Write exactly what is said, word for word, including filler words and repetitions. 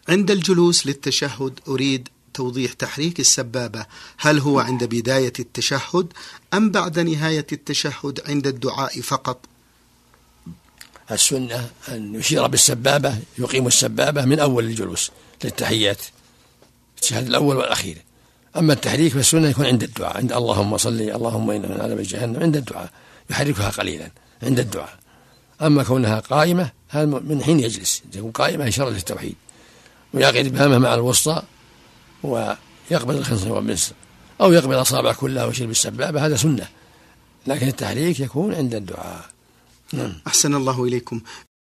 عند الجلوس للتشهد أريد توضيح تحريك السبابة، هل هو عند بداية التشهد أم بعد نهاية التشهد عند الدعاء فقط؟ السنة أن يشير بالسبابة، يقيم السبابة من أول الجلوس للتحيات، التشهد الأول والأخير. أما التحريك فالسنة يكون عند الدعاء، عند اللهم صل اللهم إنا من عذاب جهنم، عند الدعاء يحركها قليلا عند الدعاء. أما كونها قائمة هذا من حين يجلس، يكون قائمة إشارة للتوحيد، ويعقد إبهامه مع الوسطى ويقبض الخنصر والبنصر، أو يقبض أصابع كلها ويشير بالسبابة، هذا سنة. لكن التحريك يكون عند الدعاء. أحسن الله إليكم.